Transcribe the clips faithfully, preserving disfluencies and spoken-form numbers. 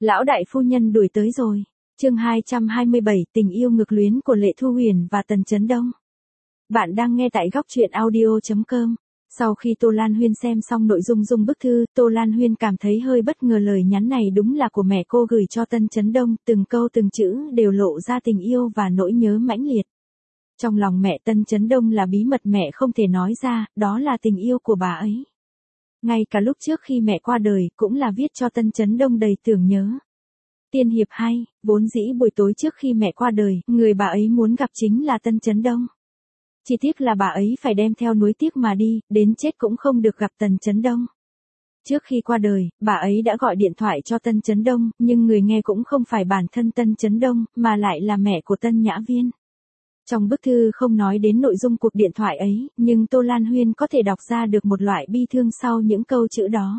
Lão đại phu nhân đuổi tới rồi. Chương hai trăm hai mươi bảy, tình yêu ngược luyến của Lệ Thu Huyền và Tần Chấn Đông. Bạn đang nghe tại góc truyện audio chấm com. Sau khi Tô Lan Huyên xem xong nội dung dung bức thư, Tô Lan Huyên cảm thấy hơi bất ngờ, lời nhắn này đúng là của mẹ cô gửi cho Tân Chấn Đông, từng câu từng chữ đều lộ ra tình yêu và nỗi nhớ mãnh liệt. Trong lòng mẹ Tân Chấn Đông là bí mật mẹ không thể nói ra, đó là tình yêu của bà ấy. Ngay cả lúc trước khi mẹ qua đời cũng là viết cho Tân Chấn Đông đầy tưởng nhớ. Tiên hiệp hai, vốn dĩ buổi tối trước khi mẹ qua đời, người bà ấy muốn gặp chính là Tân Chấn Đông. Chỉ tiếc là bà ấy phải đem theo nuối tiếc mà đi, đến chết cũng không được gặp Tần Chấn Đông. Trước khi qua đời, bà ấy đã gọi điện thoại cho Tân Chấn Đông, nhưng người nghe cũng không phải bản thân Tân Chấn Đông, mà lại là mẹ của Tân Nhã Viên. Trong bức thư không nói đến nội dung cuộc điện thoại ấy, nhưng Tô Lan Huyên có thể đọc ra được một loại bi thương sau những câu chữ đó.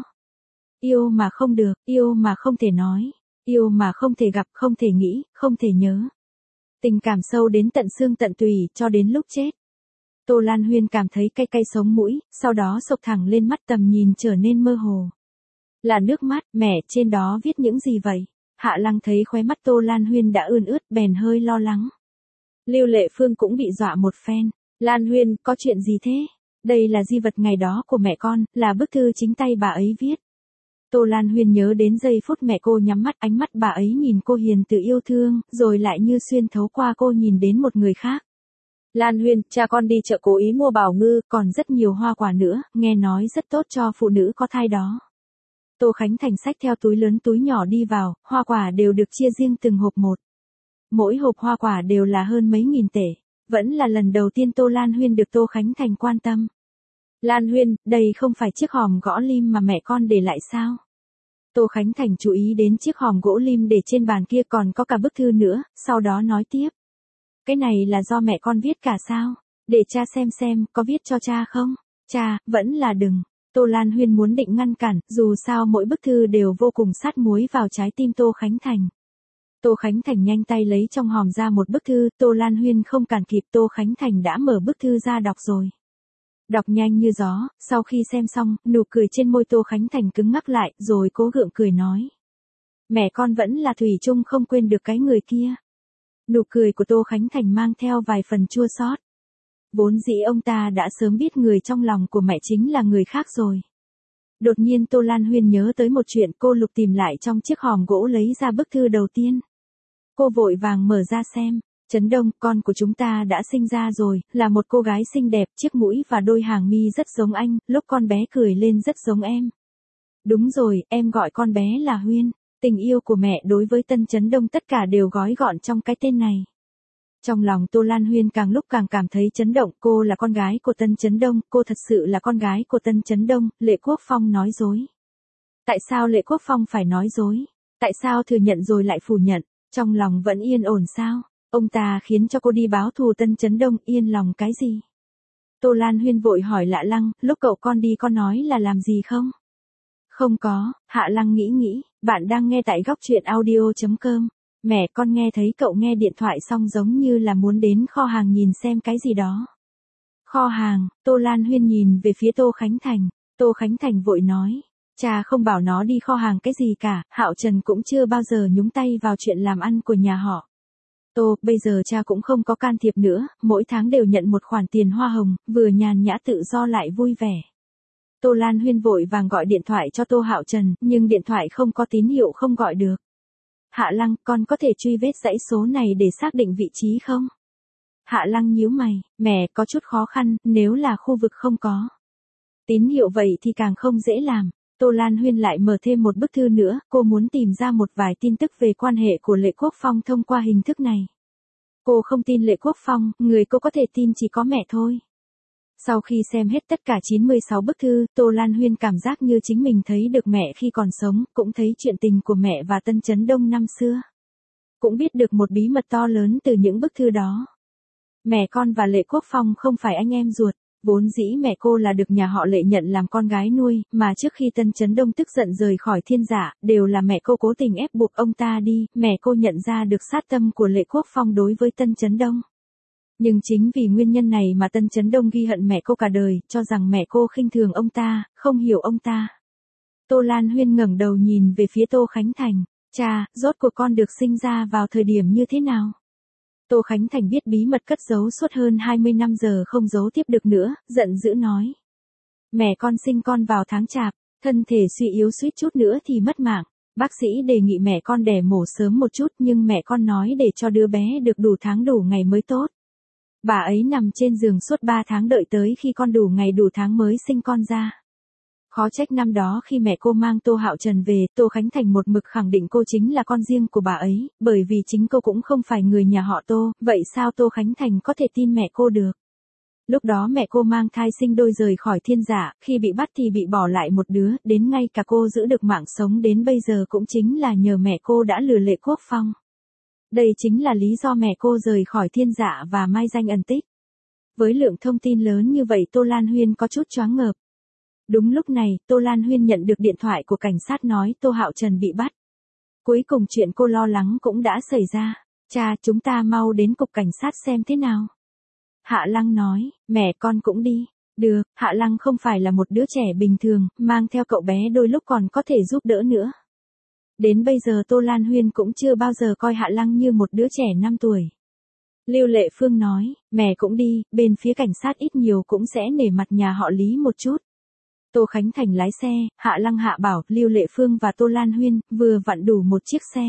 Yêu mà không được, yêu mà không thể nói, yêu mà không thể gặp, không thể nghĩ, không thể nhớ. Tình cảm sâu đến tận xương tận tùy, cho đến lúc chết. Tô Lan Huyên cảm thấy cay cay sống mũi, sau đó sộc thẳng lên mắt, tầm nhìn trở nên mơ hồ. Là nước mắt. Mẹ, trên đó viết những gì vậy? Hạ Lăng thấy khóe mắt Tô Lan Huyên đã ươn ướt, bèn hơi lo lắng. Lưu Lệ Phương cũng bị dọa một phen. Lan Huyên, có chuyện gì thế? Đây là di vật ngày đó của mẹ con, là bức thư chính tay bà ấy viết. Tô Lan Huyên nhớ đến giây phút mẹ cô nhắm mắt, ánh mắt bà ấy nhìn cô hiền từ yêu thương, rồi lại như xuyên thấu qua cô nhìn đến một người khác. Lan Huyên, cha con đi chợ cố ý mua bào ngư, còn rất nhiều hoa quả nữa, nghe nói rất tốt cho phụ nữ có thai đó. Tô Khánh Thành xách theo túi lớn túi nhỏ đi vào, hoa quả đều được chia riêng từng hộp một. Mỗi hộp hoa quả đều là hơn mấy nghìn tệ. Vẫn là lần đầu tiên Tô Lan Huyên được Tô Khánh Thành quan tâm. Lan Huyên, đây không phải chiếc hòm gỗ lim mà mẹ con để lại sao? Tô Khánh Thành chú ý đến chiếc hòm gỗ lim để trên bàn kia, còn có cả bức thư nữa, sau đó nói tiếp. Cái này là do mẹ con viết cả sao? Để cha xem xem, có viết cho cha không? Cha, vẫn là đừng. Tô Lan Huyên muốn định ngăn cản, dù sao mỗi bức thư đều vô cùng sát muối vào trái tim Tô Khánh Thành. Tô Khánh Thành nhanh tay lấy trong hòm ra một bức thư, Tô Lan Huyên không cản kịp, Tô Khánh Thành đã mở bức thư ra đọc rồi. Đọc nhanh như gió, sau khi xem xong, nụ cười trên môi Tô Khánh Thành cứng ngắc lại, rồi cố gượng cười nói. Mẹ con vẫn là thủy chung không quên được cái người kia. Nụ cười của Tô Khánh Thành mang theo vài phần chua xót. Vốn dĩ ông ta đã sớm biết người trong lòng của mẹ chính là người khác rồi. Đột nhiên Tô Lan Huyên nhớ tới một chuyện, cô lục tìm lại trong chiếc hòm gỗ lấy ra bức thư đầu tiên. Cô vội vàng mở ra xem. Chấn Đông, con của chúng ta đã sinh ra rồi, là một cô gái xinh đẹp, chiếc mũi và đôi hàng mi rất giống anh, lúc con bé cười lên rất giống em. Đúng rồi, em gọi con bé là Huyên. Tình yêu của mẹ đối với Tân Chấn Đông tất cả đều gói gọn trong cái tên này. Trong lòng Tô Lan Huyên càng lúc càng cảm thấy chấn động, cô là con gái của Tân Chấn Đông, cô thật sự là con gái của Tân Chấn Đông. Lệ Quốc Phong nói dối. Tại sao Lệ Quốc Phong phải nói dối? Tại sao thừa nhận rồi lại phủ nhận? Trong lòng vẫn yên ổn sao? Ông ta khiến cho cô đi báo thù Tân Chấn Đông, yên lòng cái gì? Tô Lan Huyên vội hỏi Hạ Lăng, lúc cậu con đi con nói là làm gì không? Không có. Hạ Lăng nghĩ nghĩ, bạn đang nghe tại góc truyện audio chấm com. Mẹ, con nghe thấy cậu nghe điện thoại xong giống như là muốn đến kho hàng nhìn xem cái gì đó. Kho hàng? Tô Lan Huyên nhìn về phía Tô Khánh Thành. Tô Khánh Thành vội nói. Cha không bảo nó đi kho hàng cái gì cả, Hạo Trần cũng chưa bao giờ nhúng tay vào chuyện làm ăn của nhà họ. Tô, bây giờ cha cũng không có can thiệp nữa, mỗi tháng đều nhận một khoản tiền hoa hồng, vừa nhàn nhã tự do lại vui vẻ. Tô Lan Huyên vội vàng gọi điện thoại cho Tô Hạo Trần, nhưng điện thoại không có tín hiệu, không gọi được. Hạ Lăng, con có thể truy vết dãy số này để xác định vị trí không? Hạ Lăng nhíu mày, mẹ, có chút khó khăn, nếu là khu vực không có tín hiệu vậy thì càng không dễ làm. Tô Lan Huyên lại mở thêm một bức thư nữa, cô muốn tìm ra một vài tin tức về quan hệ của Lệ Quốc Phong thông qua hình thức này. Cô không tin Lệ Quốc Phong, người cô có thể tin chỉ có mẹ thôi. Sau khi xem hết tất cả chín mươi sáu bức thư, Tô Lan Huyên cảm giác như chính mình thấy được mẹ khi còn sống, cũng thấy chuyện tình của mẹ và Tân Chấn Đông năm xưa. Cũng biết được một bí mật to lớn từ những bức thư đó. Mẹ con và Lệ Quốc Phong không phải anh em ruột. Vốn dĩ mẹ cô là được nhà họ Lệ nhận làm con gái nuôi, mà trước khi Tân Chấn Đông tức giận rời khỏi Thiên Giả, đều là mẹ cô cố tình ép buộc ông ta đi, mẹ cô nhận ra được sát tâm của Lệ Quốc Phong đối với Tân Chấn Đông. Nhưng chính vì nguyên nhân này mà Tân Chấn Đông ghi hận mẹ cô cả đời, cho rằng mẹ cô khinh thường ông ta, không hiểu ông ta. Tô Lan Huyên ngẩng đầu nhìn về phía Tô Khánh Thành. Cha, rốt cuộc con được sinh ra vào thời điểm như thế nào? Tô Khánh Thành biết bí mật cất giấu suốt hơn hai mươi năm giờ không giấu tiếp được nữa, giận dữ nói. Mẹ con sinh con vào tháng chạp, thân thể suy yếu suýt chút nữa thì mất mạng. Bác sĩ đề nghị mẹ con đẻ mổ sớm một chút nhưng mẹ con nói để cho đứa bé được đủ tháng đủ ngày mới tốt. Bà ấy nằm trên giường suốt ba tháng đợi tới khi con đủ ngày đủ tháng mới sinh con ra. Khó trách năm đó khi mẹ cô mang Tô Hạo Trần về, Tô Khánh Thành một mực khẳng định cô chính là con riêng của bà ấy, bởi vì chính cô cũng không phải người nhà họ Tô, vậy sao Tô Khánh Thành có thể tin mẹ cô được? Lúc đó mẹ cô mang thai sinh đôi rời khỏi thiên giả, khi bị bắt thì bị bỏ lại một đứa, đến ngay cả cô giữ được mạng sống đến bây giờ cũng chính là nhờ mẹ cô đã lừa Lệ Quốc Phong. Đây chính là lý do mẹ cô rời khỏi thiên giả và mai danh ẩn tích. Với lượng thông tin lớn như vậy Tô Lan Huyên có chút choáng ngợp. Đúng lúc này, Tô Lan Huyên nhận được điện thoại của cảnh sát nói Tô Hạo Trần bị bắt. Cuối cùng chuyện cô lo lắng cũng đã xảy ra. Cha, chúng ta mau đến cục cảnh sát xem thế nào. Hạ Lăng nói, mẹ con cũng đi. Được, Hạ Lăng không phải là một đứa trẻ bình thường, mang theo cậu bé đôi lúc còn có thể giúp đỡ nữa. Đến bây giờ Tô Lan Huyên cũng chưa bao giờ coi Hạ Lăng như một đứa trẻ năm tuổi. Lưu Lệ Phương nói, mẹ cũng đi, bên phía cảnh sát ít nhiều cũng sẽ nể mặt nhà họ Lý một chút. Tô Khánh Thành lái xe, Hạ Lăng Hạ Bảo, Lưu Lệ Phương và Tô Lan Huyên, vừa vặn đủ một chiếc xe.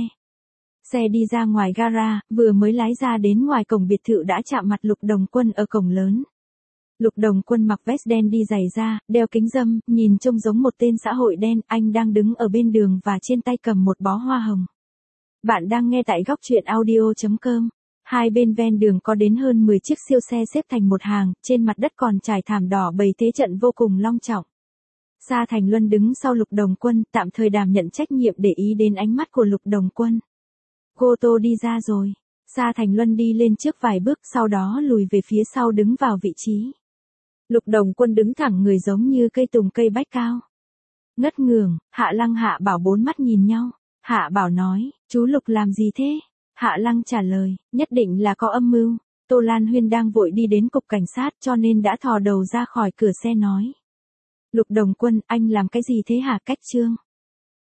Xe đi ra ngoài gara, vừa mới lái ra đến ngoài cổng biệt thự đã chạm mặt Lục Đồng Quân ở cổng lớn. Lục Đồng Quân mặc vest đen đi giày da, đeo kính râm, nhìn trông giống một tên xã hội đen, anh đang đứng ở bên đường và trên tay cầm một bó hoa hồng. Bạn đang nghe tại góc truyện audio chấm com. Hai bên ven đường có đến hơn mười chiếc siêu xe xếp thành một hàng, trên mặt đất còn trải thảm đỏ bày thế trận vô cùng long trọng. Sa Thành Luân đứng sau Lục Đồng Quân, tạm thời đảm nhận trách nhiệm để ý đến ánh mắt của Lục Đồng Quân. Cô Tô đi ra rồi. Sa Thành Luân đi lên trước vài bước, sau đó lùi về phía sau đứng vào vị trí. Lục Đồng Quân đứng thẳng người giống như cây tùng cây bách cao. Ngất ngường, Hạ Lăng Hạ Bảo bốn mắt nhìn nhau. Hạ Bảo nói, chú Lục làm gì thế? Hạ Lăng trả lời, nhất định là có âm mưu. Tô Lan Huyên đang vội đi đến cục cảnh sát cho nên đã thò đầu ra khỏi cửa xe nói. Lục Đồng Quân, anh làm cái gì thế hả? Cách trương.